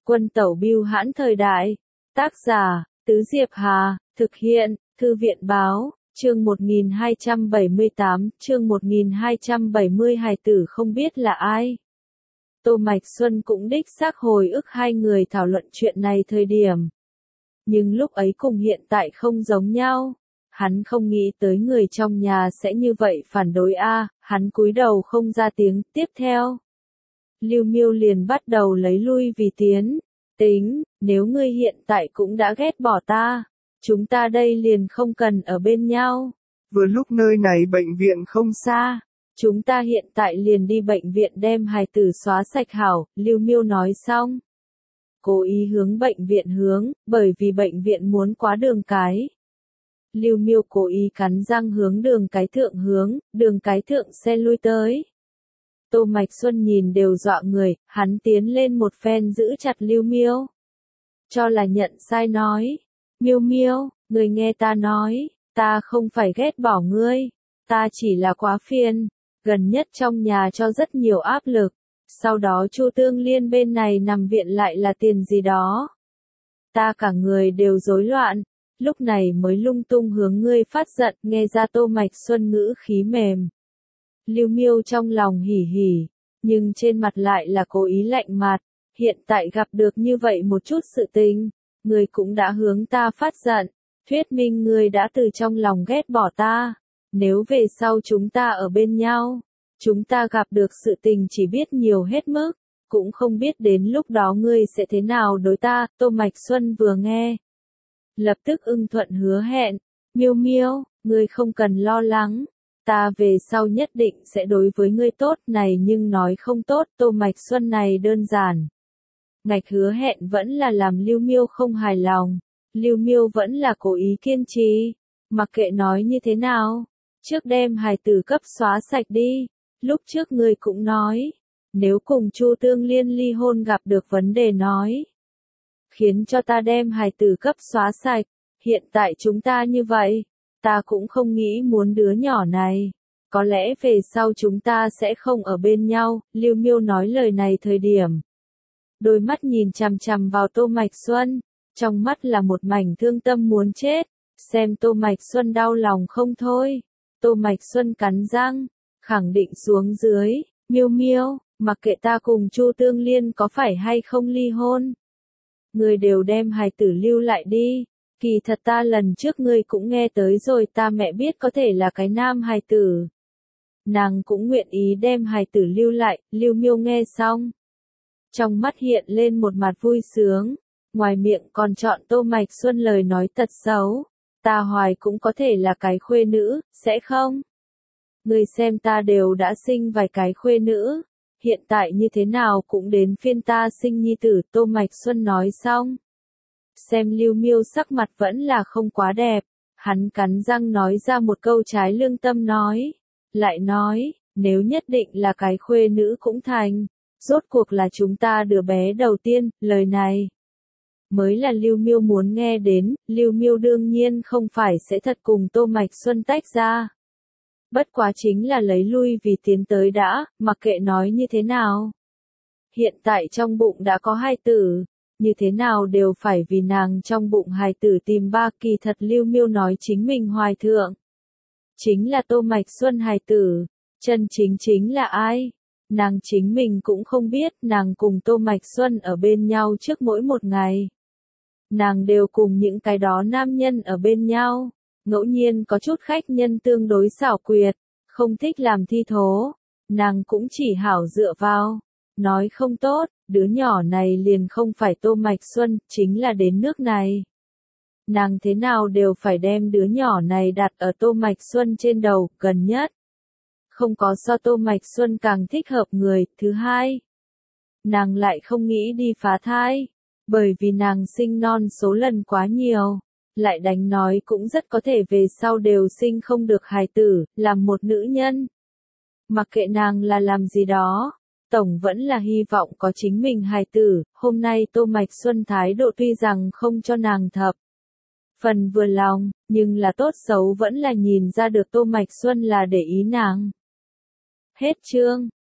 Quân tẩu bưu hãn thời đại. Tác giả, Tứ Diệp Hà, thực hiện, Thư viện báo, chương 1278, chương 1270 hài tử không biết là ai. Tô Mạch Xuân cũng đích xác hồi ức hai người thảo luận chuyện này thời điểm. Nhưng lúc ấy cùng hiện tại không giống nhau. Hắn không nghĩ tới người trong nhà sẽ như vậy phản đối hắn cúi đầu không ra tiếng. Tiếp theo, Lưu Miêu liền bắt đầu lấy lui vì tiến. Tính, nếu ngươi hiện tại cũng đã ghét bỏ ta, chúng ta đây liền không cần ở bên nhau. Vừa lúc nơi này bệnh viện không xa, chúng ta hiện tại liền đi bệnh viện đem hài tử xóa sạch hảo, Lưu Miêu nói xong. Cố ý hướng bệnh viện hướng, bởi vì bệnh viện muốn qua đường cái. Lưu Miêu cố ý cắn răng hướng đường cái thượng hướng, đường cái thượng xe lui tới. Tô Mạch Xuân nhìn đều dọa người, hắn tiến lên một phen giữ chặt Lưu Miêu. Cho là nhận sai nói. Miêu Miêu, người nghe ta nói, ta không phải ghét bỏ ngươi, ta chỉ là quá phiền, gần nhất trong nhà cho rất nhiều áp lực, sau đó Chu Tương Liên bên này nằm viện lại là tiền gì đó. Ta cả người đều rối loạn, lúc này mới lung tung hướng ngươi phát giận, nghe ra Tô Mạch Xuân ngữ khí mềm. Lưu Miêu trong lòng hỉ hỉ, nhưng trên mặt lại là cố ý lạnh mặt, hiện tại gặp được như vậy một chút sự tình, ngươi cũng đã hướng ta phát giận, thuyết minh ngươi đã từ trong lòng ghét bỏ ta, nếu về sau chúng ta ở bên nhau, chúng ta gặp được sự tình chỉ biết nhiều hết mức, cũng không biết đến lúc đó ngươi sẽ thế nào đối ta. Tô Mạch Xuân vừa nghe, lập tức ưng thuận hứa hẹn, Miêu Miêu, ngươi không cần lo lắng. Ta về sau nhất định sẽ đối với ngươi tốt này, nhưng nói không tốt. Tô Mạch Xuân này đơn giản. Ngạch hứa hẹn vẫn là làm Lưu Miêu không hài lòng. Lưu Miêu vẫn là cố ý kiên trì. Mặc kệ nói như thế nào. Trước đem hài tử cấp xóa sạch đi. Lúc trước ngươi cũng nói. Nếu cùng Chu Tương Liên ly hôn gặp được vấn đề nói. Khiến cho ta đem hài tử cấp xóa sạch. Hiện tại chúng ta như vậy. Ta cũng không nghĩ muốn đứa nhỏ này. Có lẽ về sau chúng ta sẽ không ở bên nhau. Lưu Miêu nói lời này thời điểm. Đôi mắt nhìn chằm chằm vào Tô Mạch Xuân. Trong mắt là một mảnh thương tâm muốn chết. Xem Tô Mạch Xuân đau lòng không thôi. Tô Mạch Xuân cắn răng. Khẳng định xuống dưới. Miêu Miêu, mặc kệ ta cùng Chu Tương Liên có phải hay không ly hôn. Người đều đem hài tử lưu lại đi. Kỳ thật ta lần trước ngươi cũng nghe tới rồi, ta mẹ biết có thể là cái nam hài tử. Nàng cũng nguyện ý đem hài tử lưu lại. Lưu Miêu nghe xong. Trong mắt hiện lên một mặt vui sướng. Ngoài miệng còn chọn Tô Mạch Xuân lời nói tật xấu. Ta hoài cũng có thể là cái khuê nữ, sẽ không? Ngươi xem ta đều đã sinh vài cái khuê nữ. Hiện tại như thế nào cũng đến phiên ta sinh nhi tử. Tô Mạch Xuân nói xong. Xem Lưu Miêu sắc mặt vẫn là không quá đẹp, hắn cắn răng nói ra một câu trái lương tâm nói, lại nói, nếu nhất định là cái khuê nữ cũng thành, rốt cuộc là chúng ta đứa bé đầu tiên. Lời này mới là Lưu Miêu muốn nghe đến. Lưu Miêu đương nhiên không phải sẽ thật cùng Tô Mạch Xuân tách ra, bất quá chính là lấy lui vì tiến tới đã, mặc kệ nói như thế nào. Hiện tại trong bụng đã có hai tử. Như thế nào đều phải vì nàng trong bụng hài tử tìm ba. Kỳ thật Lưu Miêu nói chính mình hoài thượng. Chính là Tô Mạch Xuân hài tử. Chân chính là ai? Nàng chính mình cũng không biết. Nàng cùng Tô Mạch Xuân ở bên nhau trước mỗi một ngày. Nàng đều cùng những cái đó nam nhân ở bên nhau. Ngẫu nhiên có chút khách nhân tương đối xảo quyệt. Không thích làm thi thố. Nàng cũng chỉ hảo dựa vào. Nói không tốt, đứa nhỏ này liền không phải Tô Mạch Xuân, chính là đến nước này. Nàng thế nào đều phải đem đứa nhỏ này đặt ở Tô Mạch Xuân trên đầu. Gần nhất, không có so Tô Mạch Xuân càng thích hợp người. Thứ hai, nàng lại không nghĩ đi phá thai, bởi vì nàng sinh non số lần quá nhiều, lại đánh nói cũng rất có thể về sau đều sinh không được hài tử. Làm một nữ nhân, mặc kệ nàng là làm gì đó, tổng vẫn là hy vọng có chính mình hài tử. Hôm nay Tô Mạch Xuân thái độ tuy rằng không cho nàng thập phần vừa lòng, nhưng là tốt xấu vẫn là nhìn ra được Tô Mạch Xuân là để ý nàng. Hết chương.